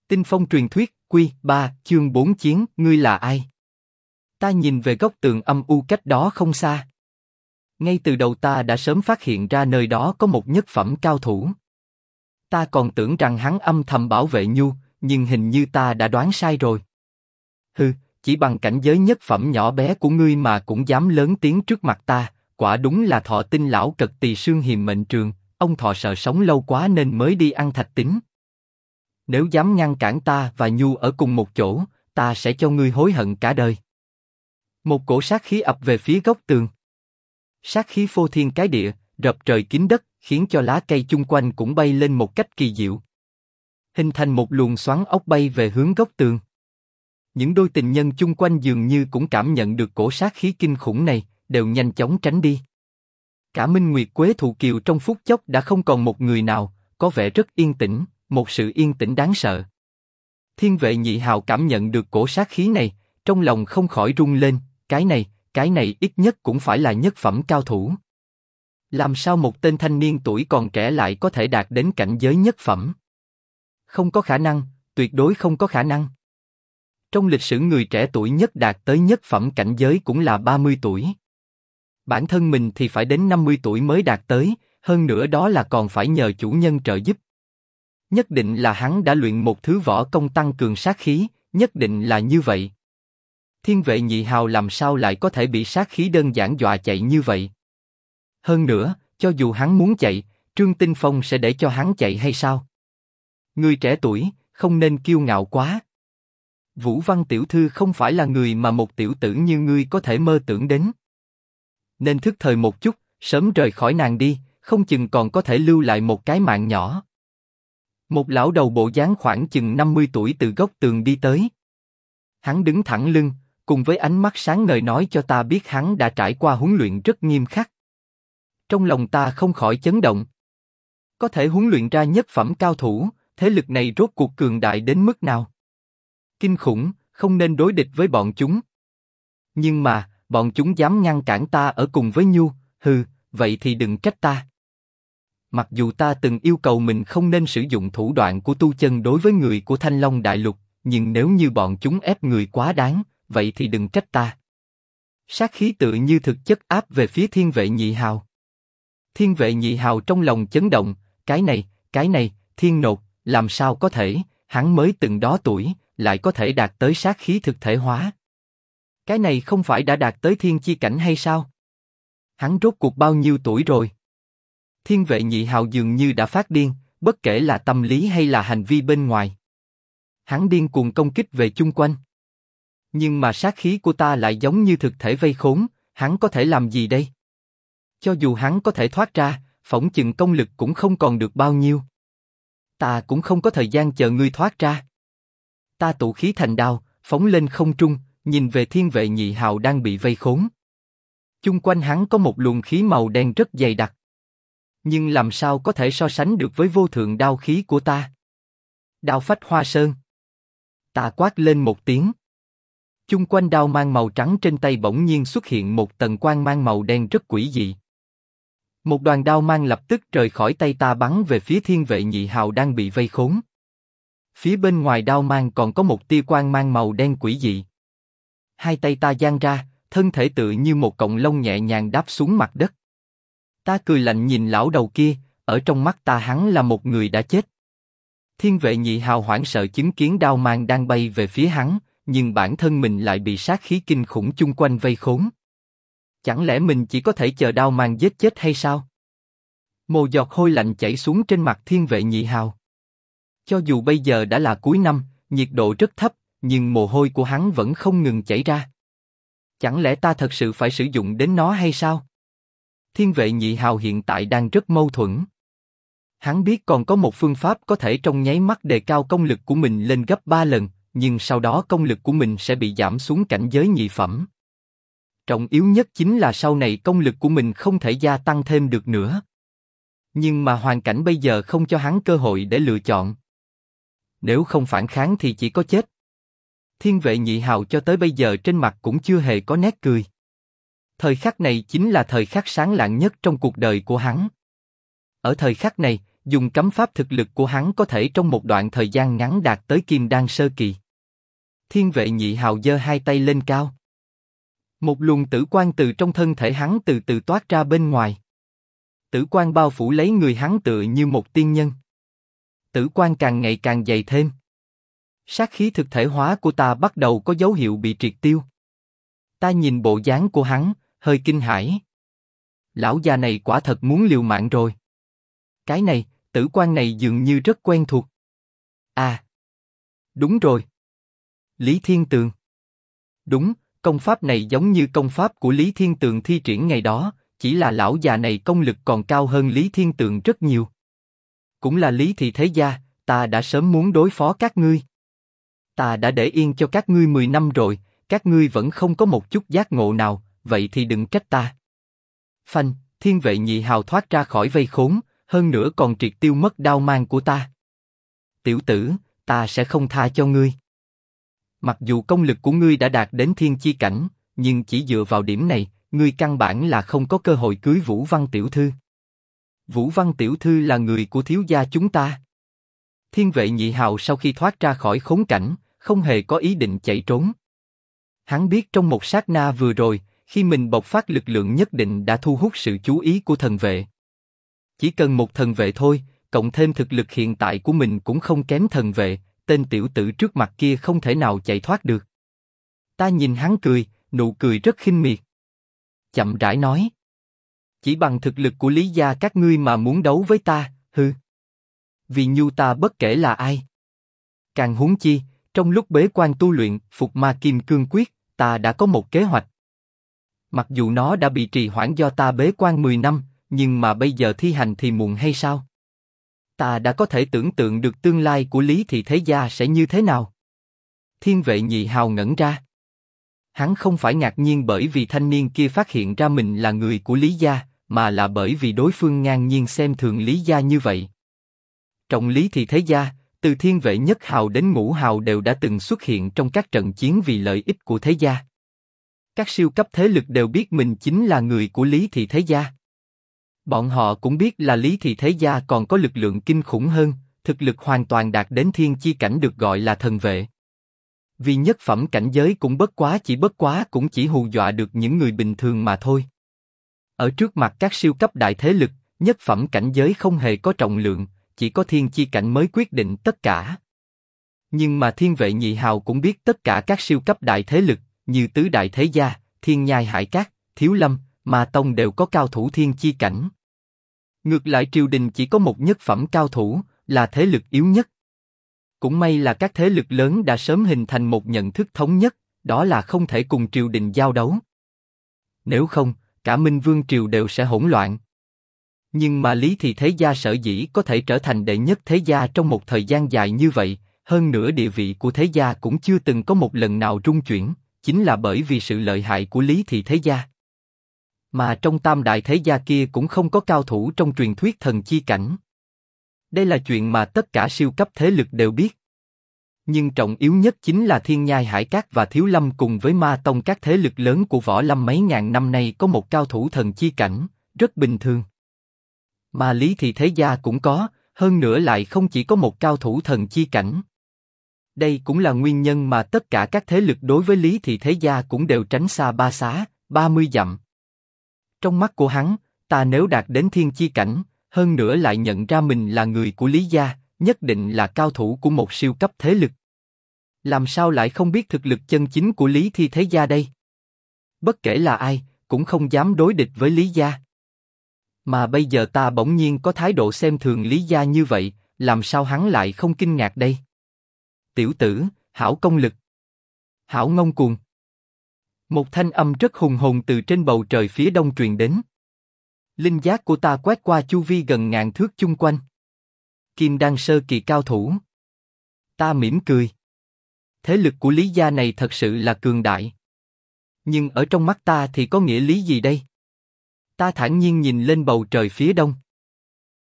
Tinh phong truyền thuyết, Quy 3, chương 4 chiến, ngươi là ai? Ta nhìn về góc tường âm u cách đó không xa. Ngay từ đầu ta đã sớm phát hiện ra nơi đó có một nhất phẩm cao thủ. Ta còn tưởng rằng hắn âm thầm bảo vệ Nhu, nhưng hình như ta đã đoán sai rồi. Hừ, chỉ bằng cảnh giới nhất phẩm nhỏ bé của ngươi mà cũng dám lớn tiếng trước mặt ta, quả đúng là Thọ Tinh lão cật tỳ xương hiềm mệnh trường, ông Thọ sợ sống lâu quá nên mới đi ăn thạch tín. Nếu dám ngăn cản ta và Nhu ở cùng một chỗ, ta sẽ cho ngươi hối hận cả đời. Một cổ sát khí ập về phía góc tường. Sát khí phô thiên cái địa, rập trời kín đất, khiến cho lá cây chung quanh cũng bay lên một cách kỳ diệu, hình thành một luồng xoắn ốc bay về hướng góc tường. Những đôi tình nhân chung quanh dường như cũng cảm nhận được cổ sát khí kinh khủng này, đều nhanh chóng tránh đi. Cả Minh Nguyệt Quế Thụ Kiều trong phút chốc đã không còn một người nào, có vẻ rất yên tĩnh, một sự yên tĩnh đáng sợ. Thiên Vệ Nhị Hào cảm nhận được cổ sát khí này, trong lòng không khỏi rung lên, cái này ít nhất cũng phải là nhất phẩm cao thủ. Làm sao một tên thanh niên tuổi còn trẻ lại có thể đạt đến cảnh giới nhất phẩm? Không có khả năng, tuyệt đối không có khả năng. Trong lịch sử người trẻ tuổi nhất đạt tới nhất phẩm cảnh giới cũng là 30 tuổi. Bản thân mình thì phải đến 50 tuổi mới đạt tới, hơn nữa đó là còn phải nhờ chủ nhân trợ giúp. Nhất định là hắn đã luyện một thứ võ công tăng cường sát khí, nhất định là như vậy. Thiên Vệ Nhị Hào làm sao lại có thể bị sát khí đơn giản dọa chạy như vậy? Hơn nữa, cho dù hắn muốn chạy, Trương Tinh Phong sẽ để cho hắn chạy hay sao? Người trẻ tuổi, không nên kiêu ngạo quá. Vũ Văn tiểu thư không phải là người mà một tiểu tử như ngươi có thể mơ tưởng đến. Nên thức thời một chút, sớm rời khỏi nàng đi, không chừng còn có thể lưu lại một cái mạng nhỏ. Một lão đầu bộ dáng khoảng chừng 50 tuổi từ góc tường đi tới. Hắn đứng thẳng lưng, cùng với ánh mắt sáng ngời nói cho ta biết hắn đã trải qua huấn luyện rất nghiêm khắc. Trong lòng ta không khỏi chấn động. Có thể huấn luyện ra nhất phẩm cao thủ, thế lực này rốt cuộc cường đại đến mức nào? Kinh khủng, không nên đối địch với bọn chúng. Nhưng mà, bọn chúng dám ngăn cản ta ở cùng với Nhu, hừ, vậy thì đừng trách ta. Mặc dù ta từng yêu cầu mình không nên sử dụng thủ đoạn của tu chân đối với người của Thanh Long Đại Lục, nhưng nếu như bọn chúng ép người quá đáng, vậy thì đừng trách ta. Sát khí tự như thực chất áp về phía Thiên Vệ Nhị Hào. Thiên Vệ Nhị Hào trong lòng chấn động, cái này, Thiên Nột, làm sao có thể, hắn mới từng đó tuổi, lại có thể đạt tới sát khí thực thể hóa. Cái này không phải đã đạt tới thiên chi cảnh hay sao? Hắn rốt cuộc bao nhiêu tuổi rồi? Thiên Vệ Nhị Hào dường như đã phát điên, bất kể là tâm lý hay là hành vi bên ngoài. Hắn điên cuồng công kích về chung quanh. Nhưng mà sát khí của ta lại giống như thực thể vây khốn, hắn có thể làm gì đây? Cho dù hắn có thể thoát ra, phỏng chừng công lực cũng không còn được bao nhiêu. Ta cũng không có thời gian chờ ngươi thoát ra. Ta tụ khí thành đao, phóng lên không trung, nhìn về Thiên Vệ Nhị Hào đang bị vây khốn. Chung quanh hắn có một luồng khí màu đen rất dày đặc. Nhưng làm sao có thể so sánh được với vô thượng đao khí của ta? Đao phách hoa sơn. Ta quát lên một tiếng. Chung quanh đao mang màu trắng trên tay bỗng nhiên xuất hiện một tầng quang mang màu đen rất quỷ dị. Một đoàn đao mang lập tức rời khỏi tay ta bắn về phía Thiên Vệ Nhị Hào đang bị vây khốn. Phía bên ngoài đao mang còn có một tia quang mang màu đen quỷ dị. Hai tay ta giang ra, thân thể tự như một cọng lông nhẹ nhàng đáp xuống mặt đất. Ta cười lạnh nhìn lão đầu kia, ở trong mắt ta hắn là một người đã chết. Thiên Vệ Nhị Hào hoảng sợ chứng kiến đao mang đang bay về phía hắn, nhưng bản thân mình lại bị sát khí kinh khủng chung quanh vây khốn. Chẳng lẽ mình chỉ có thể chờ đao mang giết chết hay sao? Một giọt hôi lạnh chảy xuống trên mặt Thiên Vệ Nhị Hào. Cho dù bây giờ đã là cuối năm, nhiệt độ rất thấp, nhưng mồ hôi của hắn vẫn không ngừng chảy ra. Chẳng lẽ ta thật sự phải sử dụng đến nó hay sao? Thiên Vệ Nhị Hào hiện tại đang rất mâu thuẫn. Hắn biết còn có một phương pháp có thể trong nháy mắt đề cao công lực của mình lên gấp 3 lần, nhưng sau đó công lực của mình sẽ bị giảm xuống cảnh giới nhị phẩm. Trọng yếu nhất chính là sau này công lực của mình không thể gia tăng thêm được nữa. Nhưng mà hoàn cảnh bây giờ không cho hắn cơ hội để lựa chọn. Nếu không phản kháng thì chỉ có chết. Thiên Vệ Nhị Hào cho tới bây giờ trên mặt cũng chưa hề có nét cười. Thời khắc này chính là thời khắc sáng lạng nhất trong cuộc đời của hắn. Ở thời khắc này, Dùng cấm pháp thực lực của hắn có thể trong một đoạn thời gian ngắn đạt tới kim đan sơ kỳ. Thiên vệ nhị hào giơ hai tay lên cao. Một luồng tử quang từ trong thân thể hắn từ từ toát ra bên ngoài. Tử quang bao phủ lấy người hắn tựa như một tiên nhân. Tử quang càng ngày càng dày thêm. Sát khí thực thể hóa của ta bắt đầu có dấu hiệu bị triệt tiêu. Ta nhìn bộ dáng của hắn, hơi kinh hãi. Lão già này quả thật muốn liều mạng rồi. Cái này, tử quang này dường như rất quen thuộc. À, đúng rồi. Lý Thiên Tường. Đúng, công pháp này giống như công pháp của Lý Thiên Tường thi triển ngày đó, chỉ là lão già này công lực còn cao hơn Lý Thiên Tường rất nhiều. Cũng là Lý Thị Thế Gia, ta đã sớm muốn đối phó các ngươi. Ta đã để yên cho các ngươi 10 năm rồi, các ngươi vẫn không có một chút giác ngộ nào, vậy thì đừng trách ta. Phanh, thiên vệ nhị hào thoát ra khỏi vây khốn, hơn nữa còn triệt tiêu mất đao mang của ta. Tiểu tử, ta sẽ không tha cho ngươi. Mặc dù công lực của ngươi đã đạt đến thiên chi cảnh, nhưng chỉ dựa vào điểm này, ngươi căn bản là không có cơ hội cưới Vũ Văn tiểu thư. Vũ Văn tiểu thư là người của thiếu gia chúng ta. Thiên vệ nhị hào sau khi thoát ra khỏi khốn cảnh, không hề có ý định chạy trốn. Hắn biết trong một sát na vừa rồi, khi mình bộc phát lực lượng nhất định đã thu hút sự chú ý của thần vệ. Chỉ cần một thần vệ thôi, cộng thêm thực lực hiện tại của mình cũng không kém thần vệ, tên tiểu tử trước mặt kia không thể nào chạy thoát được. Ta nhìn hắn cười, nụ cười rất khinh miệt. Chậm rãi nói. Chỉ bằng thực lực của Lý gia các ngươi mà muốn đấu với ta, hừ. Vì nhu ta bất kể là ai. Càng huống chi, trong lúc bế quan tu luyện Phục Ma Kim Cương Quyết, ta đã có một kế hoạch. Mặc dù nó đã bị trì hoãn do ta bế quan 10 năm, nhưng mà bây giờ thi hành thì muộn hay sao? Ta đã có thể tưởng tượng được tương lai của Lý Thị Thế Gia sẽ như thế nào. Thiên vệ nhị hào ngẩn ra. Hắn không phải ngạc nhiên bởi vì thanh niên kia phát hiện ra mình là người của Lý gia, mà là bởi vì đối phương ngang nhiên xem thường Lý gia như vậy. Trong Lý Thị Thế Gia, từ thiên vệ nhất hào đến ngũ hào đều đã từng xuất hiện trong các trận chiến vì lợi ích của thế gia. Các siêu cấp thế lực đều biết mình chính là người của Lý Thị Thế Gia. Bọn họ cũng biết là Lý Thị Thế Gia còn có lực lượng kinh khủng hơn, thực lực hoàn toàn đạt đến thiên chi cảnh được gọi là thần vệ. Vì nhất phẩm cảnh giới cũng bất quá cũng chỉ hù dọa được những người bình thường mà thôi. Ở trước mặt các siêu cấp đại thế lực, nhất phẩm cảnh giới không hề có trọng lượng, chỉ có thiên chi cảnh mới quyết định tất cả. Nhưng mà thiên vệ nhị hào cũng biết tất cả các siêu cấp đại thế lực, như tứ đại thế gia, Thiên Nhai Hải Các, Thiếu Lâm, Ma Tông đều có cao thủ thiên chi cảnh. Ngược lại triều đình chỉ có một nhất phẩm cao thủ, là thế lực yếu nhất. Cũng may là các thế lực lớn đã sớm hình thành một nhận thức thống nhất, đó là không thể cùng triều đình giao đấu. Nếu không, cả Minh Vương triều đều sẽ hỗn loạn. Nhưng mà Lý Thị Thế Gia sở dĩ có thể trở thành đệ nhất thế gia trong một thời gian dài như vậy, hơn nữa địa vị của thế gia cũng chưa từng có một lần nào rung chuyển, chính là bởi vì sự lợi hại của Lý Thị Thế Gia. Mà trong tam đại thế gia kia cũng không có cao thủ trong truyền thuyết thần chi cảnh. Đây là chuyện mà tất cả siêu cấp thế lực đều biết. Nhưng trọng yếu nhất chính là Thiên Nhai Hải Các và Thiếu Lâm cùng với Ma Tông, các thế lực lớn của võ lâm mấy ngàn năm nay có một cao thủ thần chi cảnh, rất bình thường. Mà Lý Thị Thế Gia cũng có, hơn nữa lại không chỉ có một cao thủ thần chi cảnh. Đây cũng là nguyên nhân mà tất cả các thế lực đối với Lý Thị Thế Gia cũng đều tránh xa 3 xá, 30 dặm. Trong mắt của hắn, ta nếu đạt đến thiên chi cảnh, hơn nữa lại nhận ra mình là người của Lý gia, nhất định là cao thủ của một siêu cấp thế lực. Làm sao lại không biết thực lực chân chính của Lý Thị Thế Gia đây? Bất kể là ai, cũng không dám đối địch với Lý gia. Mà bây giờ ta bỗng nhiên có thái độ xem thường Lý gia như vậy, làm sao hắn lại không kinh ngạc đây? Tiểu tử, hảo công lực, hảo ngông cuồng. Một thanh âm rất hùng hồn từ trên bầu trời phía đông truyền đến. Linh giác của ta quét qua chu vi gần ngàn thước chung quanh. Kim đan sơ kỳ cao thủ. Ta mỉm cười. Thế lực của Lý gia này thật sự là cường đại. Nhưng ở trong mắt ta thì có nghĩa lý gì đây? Ta thản nhiên nhìn lên bầu trời phía đông.